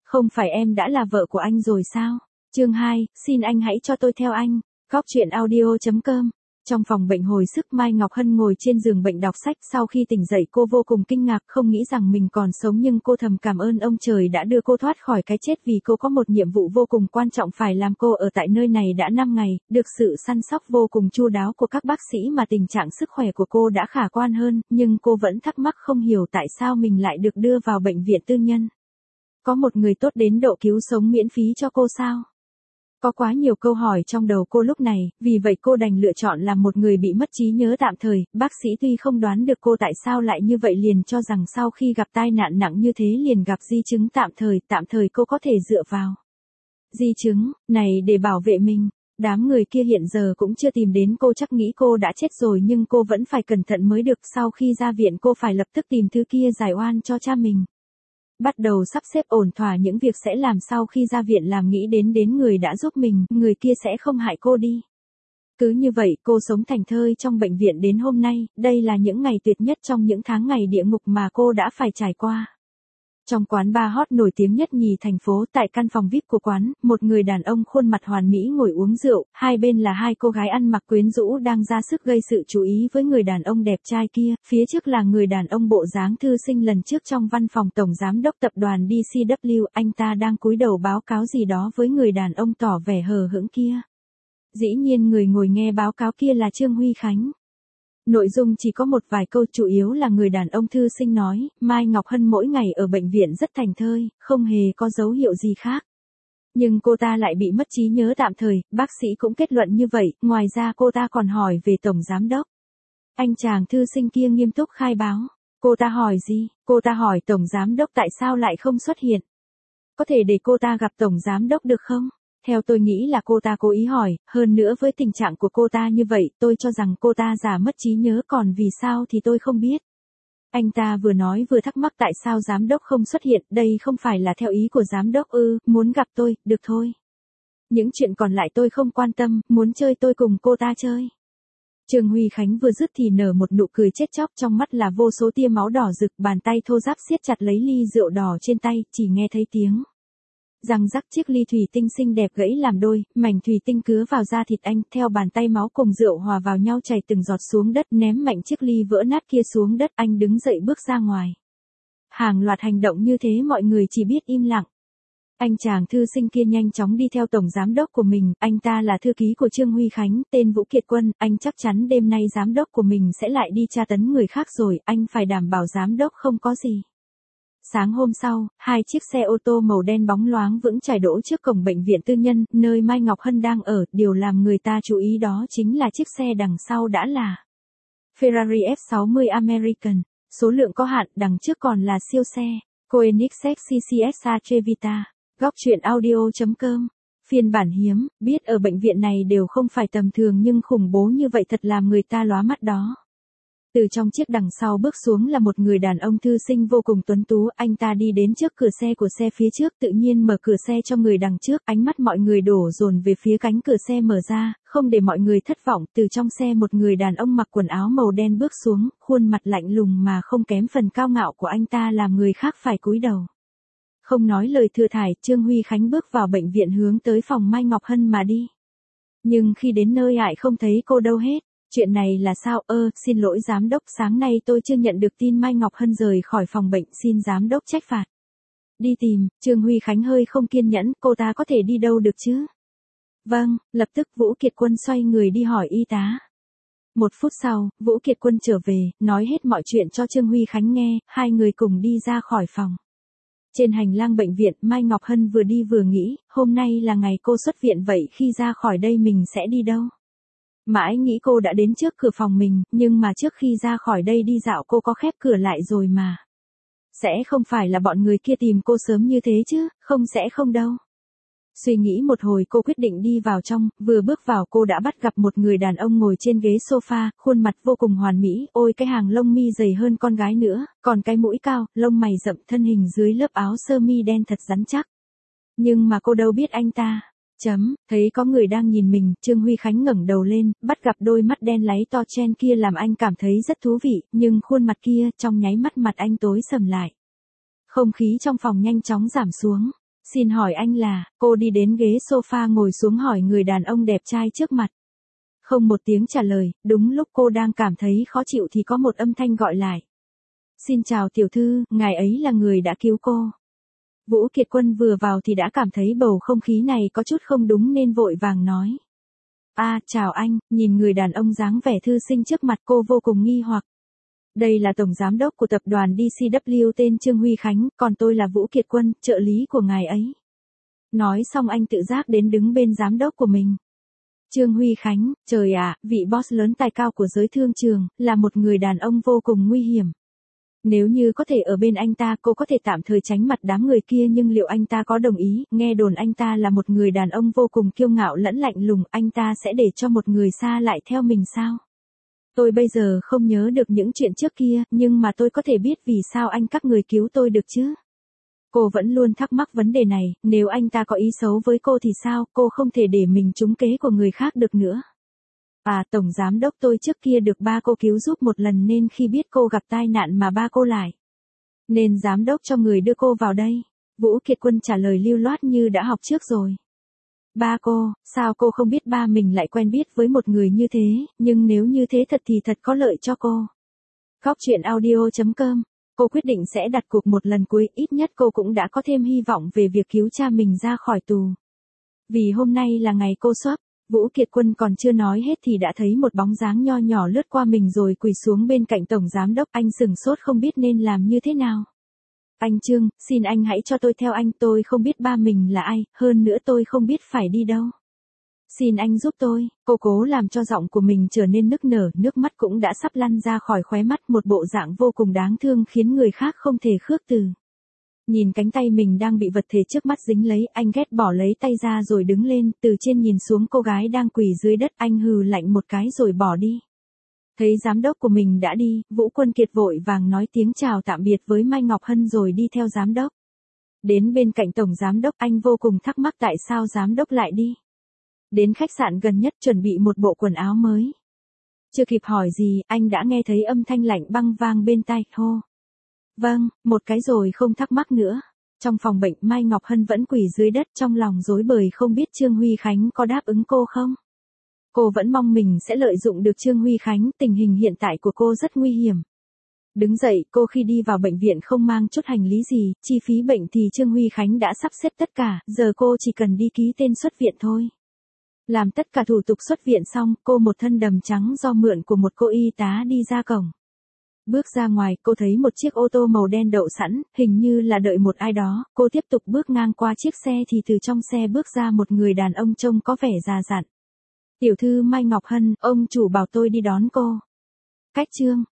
Không phải em đã là vợ của anh rồi sao? Chương 2, xin anh hãy cho tôi theo anh. Góc truyện audio.com. Trong phòng bệnh hồi sức, Mai Ngọc Hân ngồi trên giường bệnh đọc sách. Sau khi tỉnh dậy cô vô cùng kinh ngạc, không nghĩ rằng mình còn sống, nhưng cô thầm cảm ơn ông trời đã đưa cô thoát khỏi cái chết, vì cô có một nhiệm vụ vô cùng quan trọng phải làm. Cô ở tại nơi này đã 5 ngày, được sự săn sóc vô cùng chu đáo của các bác sĩ mà tình trạng sức khỏe của cô đã khả quan hơn, nhưng cô vẫn thắc mắc không hiểu tại sao mình lại được đưa vào bệnh viện tư nhân. Có một người tốt đến độ cứu sống miễn phí cho cô sao? Có quá nhiều câu hỏi trong đầu cô lúc này, vì vậy cô đành lựa chọn làm một người bị mất trí nhớ tạm thời. Bác sĩ tuy không đoán được cô tại sao lại như vậy, liền cho rằng sau khi gặp tai nạn nặng như thế liền gặp di chứng tạm thời cô có thể dựa vào di chứng này để bảo vệ mình. Đám người kia hiện giờ cũng chưa tìm đến cô, chắc nghĩ cô đã chết rồi, nhưng cô vẫn phải cẩn thận mới được. Sau khi ra viện cô phải lập tức tìm thứ kia giải oan cho cha mình. Bắt đầu sắp xếp ổn thỏa những việc sẽ làm sau khi ra viện, làm nghĩ đến người đã giúp mình, người kia sẽ không hại cô đi. Cứ như vậy cô sống thảnh thơi trong bệnh viện đến hôm nay. Đây là những ngày tuyệt nhất trong những tháng ngày địa ngục mà cô đã phải trải qua. Trong quán bar hot nổi tiếng nhất nhì thành phố, tại căn phòng VIP của quán, một người đàn ông khuôn mặt hoàn mỹ ngồi uống rượu, hai bên là hai cô gái ăn mặc quyến rũ đang ra sức gây sự chú ý với người đàn ông đẹp trai kia. Phía trước là người đàn ông bộ dáng thư sinh lần trước trong văn phòng tổng giám đốc tập đoàn DCW, anh ta đang cúi đầu báo cáo gì đó với người đàn ông tỏ vẻ hờ hững kia. Dĩ nhiên người ngồi nghe báo cáo kia là Trương Huy Khánh. Nội dung chỉ có một vài câu, chủ yếu là người đàn ông thư sinh nói, Mai Ngọc Hân mỗi ngày ở bệnh viện rất thảnh thơi, không hề có dấu hiệu gì khác. Nhưng cô ta lại bị mất trí nhớ tạm thời, bác sĩ cũng kết luận như vậy. Ngoài ra cô ta còn hỏi về tổng giám đốc. Anh chàng thư sinh kia nghiêm túc khai báo. Cô ta hỏi gì? Cô ta hỏi tổng giám đốc tại sao lại không xuất hiện. Có thể để cô ta gặp tổng giám đốc được không? Theo tôi nghĩ là cô ta cố ý hỏi, hơn nữa với tình trạng của cô ta như vậy, tôi cho rằng cô ta giả mất trí nhớ, còn vì sao thì tôi không biết. Anh ta vừa nói vừa thắc mắc tại sao giám đốc không xuất hiện, đây không phải là theo ý của giám đốc ư? Muốn gặp tôi, được thôi. Những chuyện còn lại tôi không quan tâm, muốn chơi tôi cùng cô ta chơi. Trương Huy Khánh vừa dứt thì nở một nụ cười chết chóc, trong mắt là vô số tia máu đỏ rực, bàn tay thô ráp siết chặt lấy ly rượu đỏ trên tay, chỉ nghe thấy tiếng răng rắc, chiếc ly thủy tinh xinh đẹp gãy làm đôi, mảnh thủy tinh cứa vào da thịt anh, theo bàn tay máu cùng rượu hòa vào nhau chảy từng giọt xuống đất, ném mạnh chiếc ly vỡ nát kia xuống đất. Anh đứng dậy bước ra ngoài. Hàng loạt hành động như thế mọi người chỉ biết im lặng. Anh chàng thư sinh kia nhanh chóng đi theo tổng giám đốc của mình, anh ta là thư ký của Trương Huy Khánh, tên Vũ Kiệt Quân. Anh chắc chắn đêm nay giám đốc của mình sẽ lại đi tra tấn người khác rồi, anh phải đảm bảo giám đốc không có gì. Sáng hôm sau, hai chiếc xe ô tô màu đen bóng loáng vững chãi đỗ trước cổng bệnh viện tư nhân, nơi Mai Ngọc Hân đang ở. Điều làm người ta chú ý đó chính là chiếc xe đằng sau đã là Ferrari F60 American, số lượng có hạn, đằng trước còn là siêu xe Koenigsegg CCS Atrevita. Góc truyện audio.com. Phiên bản hiếm, biết ở bệnh viện này đều không phải tầm thường nhưng khủng bố như vậy thật làm người ta lóa mắt đó. Từ trong chiếc đằng sau bước xuống là một người đàn ông thư sinh vô cùng tuấn tú, anh ta đi đến trước cửa xe của xe phía trước, tự nhiên mở cửa xe cho người đằng trước, ánh mắt mọi người đổ dồn về phía cánh cửa xe mở ra, không để mọi người thất vọng, từ trong xe một người đàn ông mặc quần áo màu đen bước xuống, khuôn mặt lạnh lùng mà không kém phần cao ngạo của anh ta làm người khác phải cúi đầu. Không nói lời thừa thải, Trương Huy Khánh bước vào bệnh viện hướng tới phòng Mai Ngọc Hân mà đi. Nhưng khi đến nơi lại không thấy cô đâu hết. Chuyện này là sao? Xin lỗi giám đốc, sáng nay tôi chưa nhận được tin Mai Ngọc Hân rời khỏi phòng bệnh, xin giám đốc trách phạt. Đi tìm. Trương Huy Khánh hơi không kiên nhẫn, cô ta có thể đi đâu được chứ? Vâng, lập tức Vũ Kiệt Quân xoay người đi hỏi y tá. 1 phút sau, Vũ Kiệt Quân trở về, nói hết mọi chuyện cho Trương Huy Khánh nghe, hai người cùng đi ra khỏi phòng. Trên hành lang bệnh viện, Mai Ngọc Hân vừa đi vừa nghĩ, hôm nay là ngày cô xuất viện, vậy khi ra khỏi đây mình sẽ đi đâu? Mãi nghĩ cô đã đến trước cửa phòng mình, nhưng mà trước khi ra khỏi đây đi dạo cô có khép cửa lại rồi mà. Sẽ không phải là bọn người kia tìm cô sớm như thế chứ, sẽ không đâu. Suy nghĩ một hồi cô quyết định đi vào trong, vừa bước vào cô đã bắt gặp một người đàn ông ngồi trên ghế sofa, khuôn mặt vô cùng hoàn mỹ, ôi cái hàng lông mi dày hơn con gái nữa, còn cái mũi cao, lông mày rậm, thân hình dưới lớp áo sơ mi đen thật rắn chắc. Nhưng mà cô đâu biết anh ta. Thấy có người đang nhìn mình, Trương Huy Khánh ngẩng đầu lên, bắt gặp đôi mắt đen láy to chen kia làm anh cảm thấy rất thú vị, nhưng khuôn mặt kia, trong nháy mắt mặt anh tối sầm lại. Không khí trong phòng nhanh chóng giảm xuống. Xin hỏi anh là, cô đi đến ghế sofa ngồi xuống hỏi người đàn ông đẹp trai trước mặt. Không một tiếng trả lời, đúng lúc cô đang cảm thấy khó chịu thì có một âm thanh gọi lại. Xin chào tiểu thư, ngài ấy là người đã cứu cô. Vũ Kiệt Quân vừa vào thì đã cảm thấy bầu không khí này có chút không đúng nên vội vàng nói. Chào anh, nhìn người đàn ông dáng vẻ thư sinh trước mặt cô vô cùng nghi hoặc. Đây là tổng giám đốc của tập đoàn DCW tên Trương Huy Khánh, còn tôi là Vũ Kiệt Quân, trợ lý của ngài ấy. Nói xong anh tự giác đến đứng bên giám đốc của mình. Trương Huy Khánh, trời ạ, vị boss lớn tài cao của giới thương trường, là một người đàn ông vô cùng nguy hiểm. Nếu như có thể ở bên anh ta cô có thể tạm thời tránh mặt đám người kia nhưng liệu anh ta có đồng ý, nghe đồn anh ta là một người đàn ông vô cùng kiêu ngạo lẫn lạnh lùng, anh ta sẽ để cho một người xa lại theo mình sao? Tôi bây giờ không nhớ được những chuyện trước kia, nhưng mà tôi có thể biết vì sao anh các người cứu tôi được chứ? Cô vẫn luôn thắc mắc vấn đề này, nếu anh ta có ý xấu với cô thì sao, cô không thể để mình trúng kế của người khác được nữa. Tổng giám đốc tôi trước kia được ba cô cứu giúp một lần nên khi biết cô gặp tai nạn mà ba cô lại. Nên giám đốc cho người đưa cô vào đây. Vũ Kiệt Quân trả lời lưu loát như đã học trước rồi. Ba cô, sao cô không biết ba mình lại quen biết với một người như thế, nhưng nếu như thế thật thì thật có lợi cho cô. Góc chuyện audio.com, cô quyết định sẽ đặt cuộc một lần cuối, ít nhất cô cũng đã có thêm hy vọng về việc cứu cha mình ra khỏi tù. Vì hôm nay là ngày cô swap. Vũ Kiệt Quân còn chưa nói hết thì đã thấy một bóng dáng nho nhỏ lướt qua mình rồi quỳ xuống bên cạnh tổng giám đốc, anh sửng sốt không biết nên làm như thế nào. Anh Trương, xin anh hãy cho tôi theo anh, tôi không biết ba mình là ai, hơn nữa tôi không biết phải đi đâu. Xin anh giúp tôi, cô cố làm cho giọng của mình trở nên nức nở, nước mắt cũng đã sắp lăn ra khỏi khóe mắt, một bộ dạng vô cùng đáng thương khiến người khác không thể khước từ. Nhìn cánh tay mình đang bị vật thể trước mắt dính lấy, anh ghét bỏ lấy tay ra rồi đứng lên, từ trên nhìn xuống cô gái đang quỳ dưới đất, anh hừ lạnh một cái rồi bỏ đi. Thấy giám đốc của mình đã đi, Vũ Quân Kiệt vội vàng nói tiếng chào tạm biệt với Mai Ngọc Hân rồi đi theo giám đốc. Đến bên cạnh tổng giám đốc, anh vô cùng thắc mắc tại sao giám đốc lại đi. Đến khách sạn gần nhất chuẩn bị một bộ quần áo mới. Chưa kịp hỏi gì, anh đã nghe thấy âm thanh lạnh băng vang bên tai, hô. Vâng, một cái rồi không thắc mắc nữa. Trong phòng bệnh Mai Ngọc Hân vẫn quỳ dưới đất trong lòng rối bời không biết Trương Huy Khánh có đáp ứng cô không. Cô vẫn mong mình sẽ lợi dụng được Trương Huy Khánh, tình hình hiện tại của cô rất nguy hiểm. Đứng dậy, cô khi đi vào bệnh viện không mang chút hành lý gì, chi phí bệnh thì Trương Huy Khánh đã sắp xếp tất cả, giờ cô chỉ cần đi ký tên xuất viện thôi. Làm tất cả thủ tục xuất viện xong, cô một thân đầm trắng do mượn của một cô y tá đi ra cổng. Bước ra ngoài, cô thấy một chiếc ô tô màu đen đậu sẵn, hình như là đợi một ai đó, cô tiếp tục bước ngang qua chiếc xe thì từ trong xe bước ra một người đàn ông trông có vẻ già dặn. Tiểu thư Mai Ngọc Hân, ông chủ bảo tôi đi đón cô. Cách Trương,